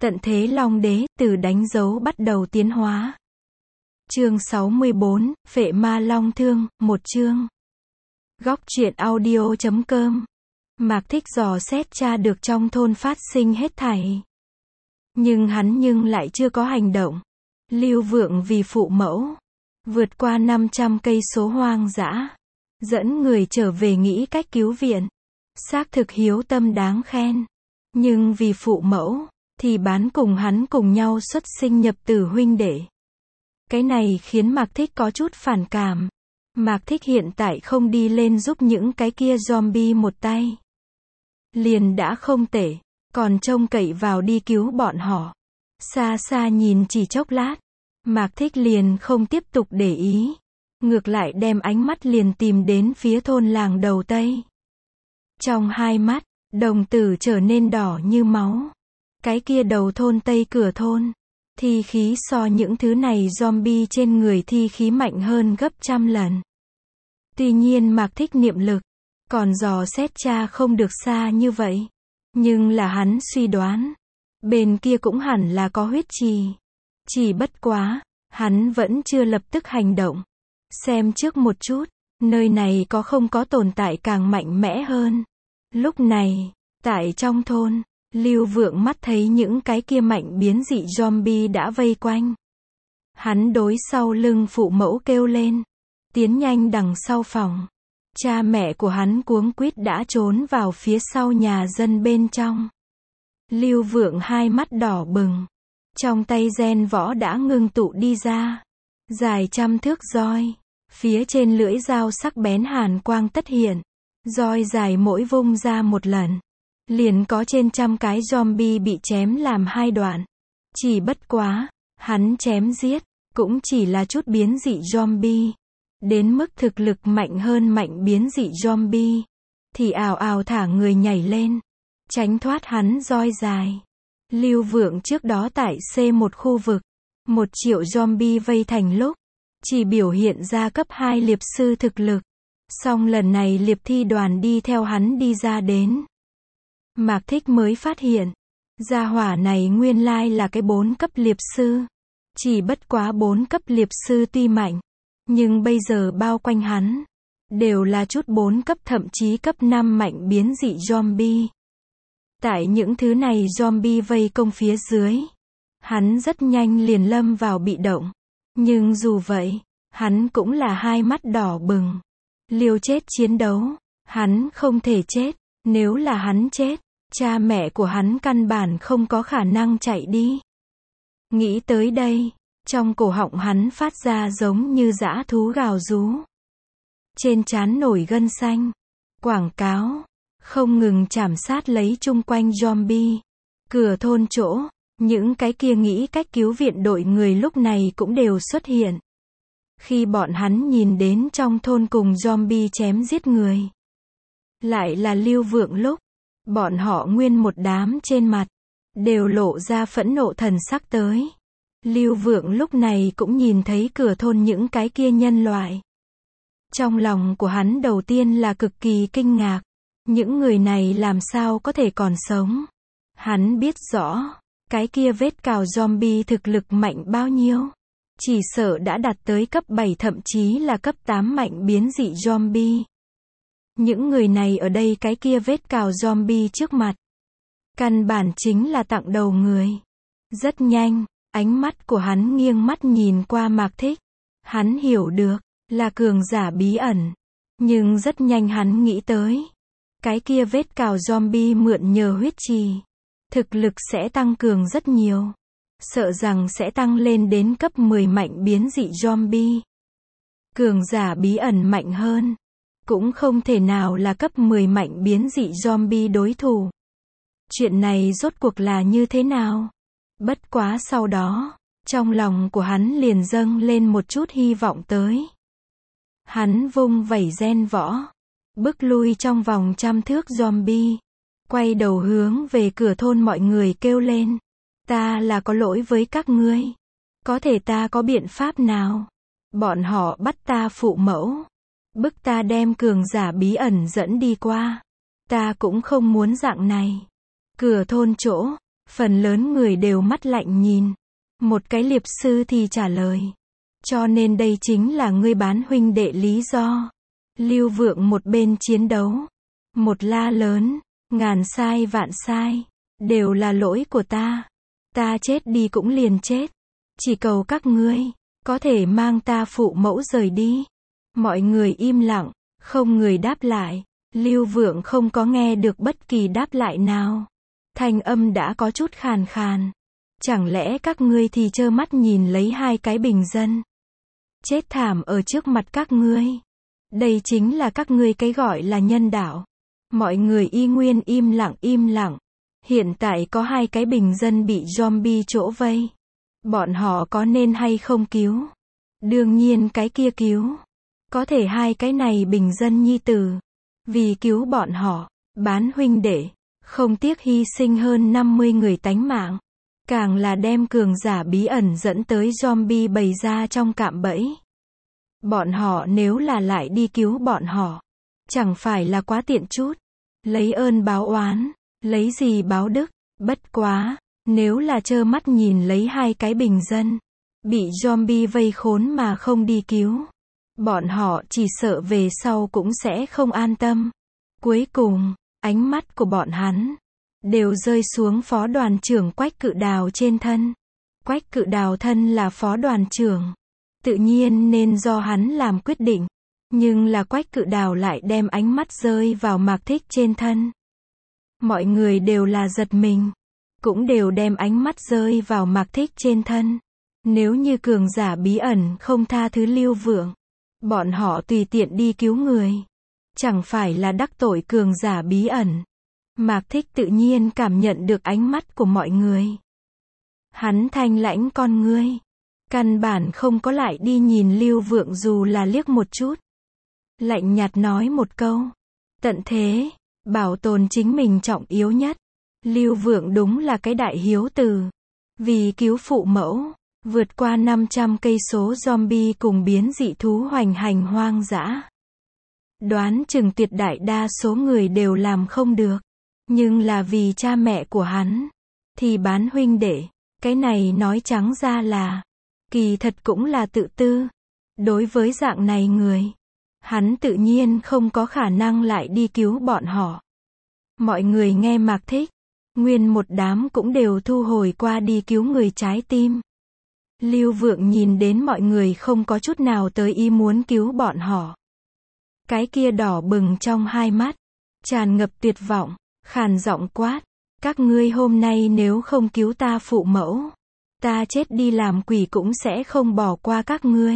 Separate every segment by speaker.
Speaker 1: Tận thế Long Đế, từ đánh dấu bắt đầu tiến hóa. Chương 64, Phệ Ma Long Thương, một chương. Góc truyện audio.com. Mạc Thích dò xét tra được trong thôn phát sinh hết thảy. Nhưng hắn lại chưa có hành động. Lưu Vượng vì phụ mẫu, vượt qua 500 cây số hoang dã, dẫn người trở về nghĩ cách cứu viện. Xác thực hiếu tâm đáng khen. Nhưng vì phụ mẫu, thì bán cùng hắn cùng nhau xuất sinh nhập tử huynh đệ. Cái này khiến Mạc Thích có chút phản cảm. Mạc Thích hiện tại không đi lên giúp những cái kia zombie một tay liền đã không tệ, còn trông cậy vào đi cứu bọn họ. Xa xa nhìn chỉ chốc lát, Mạc Thích liền không tiếp tục để ý, ngược lại đem ánh mắt liền tìm đến phía thôn làng đầu Tây. Trong hai mắt, đồng tử trở nên đỏ như máu. Cái kia đầu thôn Tây cửa thôn, thi khí so những thứ này zombie trên người thi khí mạnh hơn gấp trăm lần. Tuy nhiên Mạc Thích niệm lực, còn dò xét tra không được xa như vậy. Nhưng là hắn suy đoán, bên kia cũng hẳn là có huyết trì. Chỉ bất quá, hắn vẫn chưa lập tức hành động. Xem trước một chút, nơi này có không có tồn tại càng mạnh mẽ hơn. Lúc này, tại trong thôn, Lưu Vượng mắt thấy những cái kia mạnh biến dị zombie đã vây quanh. Hắn đối sau lưng phụ mẫu kêu lên, tiến nhanh đằng sau phòng. Cha mẹ của hắn cuống quýt đã trốn vào phía sau nhà dân bên trong. Lưu Vượng hai mắt đỏ bừng, trong tay gen võ đã ngưng tụ đi ra, dài trăm thước roi, phía trên lưỡi dao sắc bén hàn quang tất hiện. Roi dài mỗi vung ra một lần, liền có trên trăm cái zombie bị chém làm hai đoạn. Chỉ bất quá, hắn chém giết, cũng chỉ là chút biến dị zombie. Đến mức thực lực mạnh hơn mạnh biến dị zombie, thì ào ào thả người nhảy lên, tránh thoát hắn roi dài. Lưu Vượng trước đó tại C1 khu vực, 1 triệu zombie vây thành lúc, chỉ biểu hiện ra cấp 2 liệp sư thực lực. Song lần này liệp thi đoàn đi theo hắn đi ra đến. Mạc Thích mới phát hiện, gia hỏa này nguyên lai là cái 4 cấp liệp sư. Chỉ bất quá 4 cấp liệp sư tuy mạnh, nhưng bây giờ bao quanh hắn, đều là chút 4 cấp thậm chí cấp 5 mạnh biến dị zombie. Tại những thứ này zombie vây công phía dưới, hắn rất nhanh liền lâm vào bị động. Nhưng dù vậy, hắn cũng là hai mắt đỏ bừng. Liều chết chiến đấu, hắn không thể chết. Nếu là hắn chết, cha mẹ của hắn căn bản không có khả năng chạy đi. Nghĩ tới đây, trong cổ họng hắn phát ra giống như dã thú gào rú. Trên trán nổi gân xanh. Quảng cáo, không ngừng chảm sát lấy chung quanh zombie. Cửa thôn chỗ, những cái kia nghĩ cách cứu viện đội người lúc này cũng đều xuất hiện. Khi bọn hắn nhìn đến trong thôn cùng zombie chém giết người, lại là Lưu Vượng lúc, bọn họ nguyên một đám trên mặt, đều lộ ra phẫn nộ thần sắc tới. Lưu Vượng lúc này cũng nhìn thấy cửa thôn những cái kia nhân loại. Trong lòng của hắn đầu tiên là cực kỳ kinh ngạc. Những người này làm sao có thể còn sống? Hắn biết rõ, cái kia vết cào zombie thực lực mạnh bao nhiêu. Chỉ sợ đã đạt tới cấp 7 thậm chí là cấp 8 mạnh biến dị zombie. Những người này ở đây cái kia vết cào zombie trước mặt, căn bản chính là tặng đầu người. Rất nhanh, ánh mắt của hắn nghiêng mắt nhìn qua Mạc Thích. Hắn hiểu được, là cường giả bí ẩn. Nhưng rất nhanh hắn nghĩ tới, cái kia vết cào zombie mượn nhờ huyết trì, thực lực sẽ tăng cường rất nhiều. Sợ rằng sẽ tăng lên đến cấp 10 mạnh biến dị zombie. Cường giả bí ẩn mạnh hơn, cũng không thể nào là cấp 10 mạnh biến dị zombie đối thủ. Chuyện này rốt cuộc là như thế nào? Bất quá sau đó, trong lòng của hắn liền dâng lên một chút hy vọng tới. Hắn vung vẩy gen võ, bức lui trong vòng trăm thước zombie, quay đầu hướng về cửa thôn mọi người kêu lên. Ta là có lỗi với các ngươi. Có thể ta có biện pháp nào? Bọn họ bắt ta phụ mẫu, bức ta đem cường giả bí ẩn dẫn đi qua. Ta cũng không muốn dạng này. Cửa thôn chỗ, Phần lớn người đều mắt lạnh nhìn. Một cái liệp sư thì trả lời. Cho nên đây chính là ngươi bán huynh đệ lý do. Lưu Vượng một bên chiến đấu. Một la lớn. Ngàn sai vạn sai. Đều là lỗi của ta. Ta chết đi cũng liền chết. Chỉ cầu các ngươi có thể mang ta phụ mẫu rời đi. Mọi người im lặng, không người đáp lại. Lưu Vượng không có nghe được bất kỳ đáp lại nào. Thanh âm đã có chút khàn khàn. Chẳng lẽ các ngươi thì trơ mắt nhìn lấy hai cái bình dân chết thảm ở trước mặt các ngươi? Đây chính là các ngươi cái gọi là nhân đạo. Mọi người y nguyên im lặng. Hiện tại có hai cái bình dân bị zombie chỗ vây. Bọn họ có nên hay không cứu? Đương nhiên cái kia cứu. Có thể hai cái này bình dân nhi tử. Vì cứu bọn họ, bán huynh đệ, không tiếc hy sinh hơn 50 người tánh mạng. Càng là đem cường giả bí ẩn dẫn tới zombie bày ra trong cạm bẫy. Bọn họ nếu là lại đi cứu bọn họ, chẳng phải là quá tiện chút. Lấy ơn báo oán, lấy gì báo đức. Bất quá, nếu là trơ mắt nhìn lấy hai cái bình dân bị zombie vây khốn mà không đi cứu, bọn họ chỉ sợ về sau cũng sẽ không an tâm. Cuối cùng, ánh mắt của bọn hắn đều rơi xuống phó đoàn trưởng Quách Cự Đào trên thân. Quách Cự Đào thân là phó đoàn trưởng, tự nhiên nên do hắn làm quyết định. Nhưng là Quách Cự Đào lại đem ánh mắt rơi vào Mạc Thích trên thân. Mọi người đều là giật mình, cũng đều đem ánh mắt rơi vào Mạc Thích trên thân. Nếu như cường giả bí ẩn không tha thứ Lưu Vượng, bọn họ tùy tiện đi cứu người, chẳng phải là đắc tội cường giả bí ẩn. Mạc Thích tự nhiên cảm nhận được ánh mắt của mọi người. Hắn thanh lãnh con ngươi, căn bản không có lại đi nhìn Lưu Vượng dù là liếc một chút. Lạnh nhạt nói một câu, tận thế, bảo tồn chính mình trọng yếu nhất. Lưu Vượng đúng là cái đại hiếu tử. Vì cứu phụ mẫu, vượt qua 500 cây số zombie cùng biến dị thú hoành hành hoang dã. Đoán chừng tuyệt đại đa số người đều làm không được. Nhưng là vì cha mẹ của hắn, thì bán huynh đệ, cái này nói trắng ra là, kỳ thật cũng là tự tư. Đối với dạng này người, hắn tự nhiên không có khả năng lại đi cứu bọn họ. Mọi người nghe Mạc Thích, nguyên một đám cũng đều thu hồi qua đi cứu người trái tim. Lưu Vượng nhìn đến mọi người không có chút nào tới ý muốn cứu bọn họ. Cái kia đỏ bừng trong hai mắt, tràn ngập tuyệt vọng, khàn giọng quát, các ngươi hôm nay nếu không cứu ta phụ mẫu, ta chết đi làm quỷ cũng sẽ không bỏ qua các ngươi.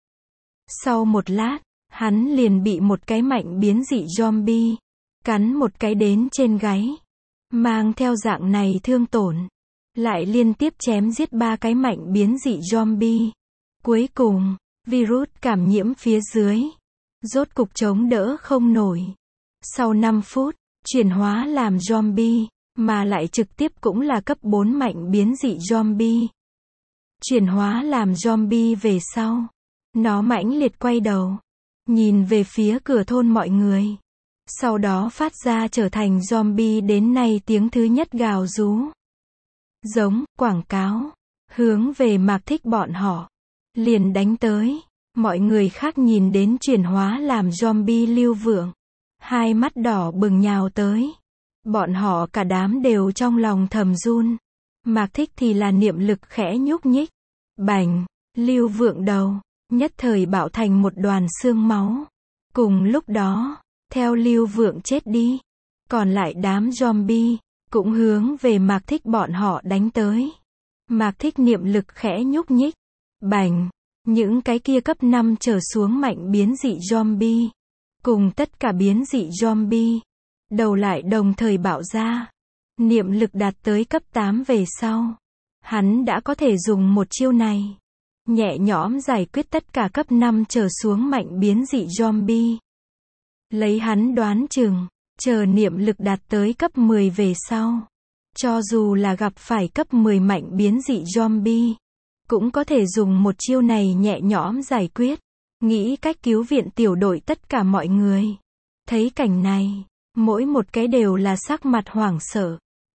Speaker 1: Sau một lát, hắn liền bị một cái mạnh biến dị zombie cắn một cái đến trên gáy, mang theo dạng này thương tổn, lại liên tiếp chém giết 3 cái mạnh biến dị zombie. Cuối cùng, virus cảm nhiễm phía dưới, rốt cục chống đỡ không nổi. Sau 5 phút, chuyển hóa làm zombie, mà lại trực tiếp cũng là cấp 4 mạnh biến dị zombie. Chuyển hóa làm zombie về sau, nó mãnh liệt quay đầu, nhìn về phía cửa thôn mọi người. Sau đó phát ra trở thành zombie đến nay tiếng thứ nhất gào rú. Giống, quảng cáo, hướng về Mạc Thích bọn họ. Liền đánh tới, mọi người khác nhìn đến chuyển hóa làm zombie Lưu Vượng. Hai mắt đỏ bừng nhào tới. Bọn họ cả đám đều trong lòng thầm run. Mạc Thích thì là niệm lực khẽ nhúc nhích. Bành, Lưu Vượng đầu, nhất thời bạo thành một đoàn xương máu. Cùng lúc đó, theo Lưu Vượng chết đi, còn lại đám zombie cũng hướng về Mạc Thích bọn họ đánh tới. Mạc Thích niệm lực khẽ nhúc nhích. Bành, những cái kia cấp 5 trở xuống mạnh biến dị zombie, cùng tất cả biến dị zombie, đầu lại đồng thời bạo ra. Niệm lực đạt tới cấp 8 về sau, hắn đã có thể dùng một chiêu này, nhẹ nhõm giải quyết tất cả cấp 5 trở xuống mạnh biến dị zombie. Lấy hắn đoán chừng, chờ niệm lực đạt tới cấp 10 về sau, cho dù là gặp phải cấp 10 mạnh biến dị zombie, cũng có thể dùng một chiêu này nhẹ nhõm giải quyết. Nghĩ cách cứu viện tiểu đội tất cả mọi người. Thấy cảnh này, mỗi một cái đều là sắc mặt hoảng sợ.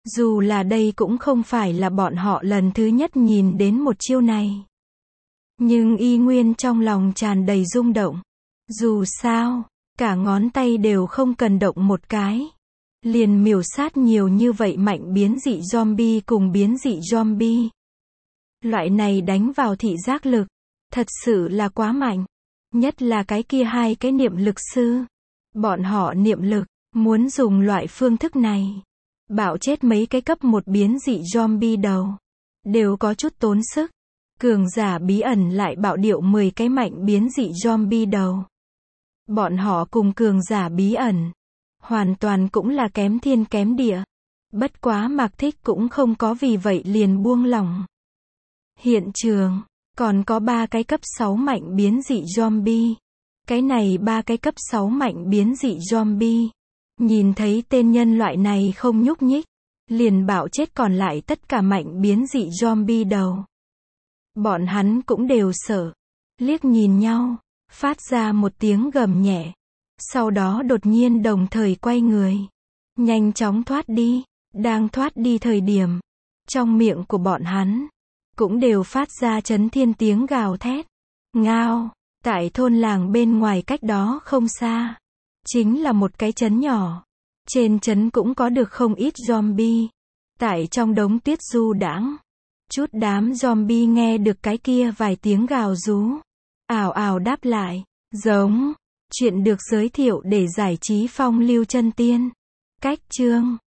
Speaker 1: Dù là đây cũng không phải là bọn họ lần thứ nhất nhìn đến một chiêu này. Nhưng y nguyên trong lòng tràn đầy rung động. Dù sao, cả ngón tay đều không cần động một cái. Liền miểu sát nhiều như vậy mạnh biến dị zombie cùng biến dị zombie. Loại này đánh vào thị giác lực, thật sự là quá mạnh. Nhất là cái kia hai cái niệm lực sư. Bọn họ niệm lực, muốn dùng loại phương thức này. Bạo chết mấy cái cấp 1 biến dị zombie đầu. Đều có chút tốn sức. Cường giả bí ẩn lại bạo điệu 10 cái mạnh biến dị zombie đầu. Bọn họ cùng cường giả bí ẩn. Hoàn toàn cũng là kém thiên kém địa. Bất quá Mạc Thích cũng không có vì vậy liền buông lỏng. Hiện trường, còn có 3 cái cấp 6 mạnh biến dị zombie. Cái này 3 cái cấp 6 mạnh biến dị zombie. Nhìn thấy tên nhân loại này không nhúc nhích. Liền bạo chết còn lại tất cả mạnh biến dị zombie đầu. Bọn hắn cũng đều sợ. Liếc nhìn nhau, phát ra một tiếng gầm nhẹ. Sau đó đột nhiên đồng thời quay người. Nhanh chóng thoát đi. Đang thoát đi thời điểm. Trong miệng của bọn hắn. Cũng đều phát ra chấn thiên tiếng gào thét. Ngao. Tại thôn làng bên ngoài cách đó không xa. Chính là một cái trấn nhỏ. Trên trấn cũng có được không ít zombie. Tại trong đống tuyết du đãng. Chút đám zombie nghe được cái kia vài tiếng gào rú. Ào ào đáp lại. Giống. Chuyện được giới thiệu để giải trí phong lưu chân tiên. Cách chương.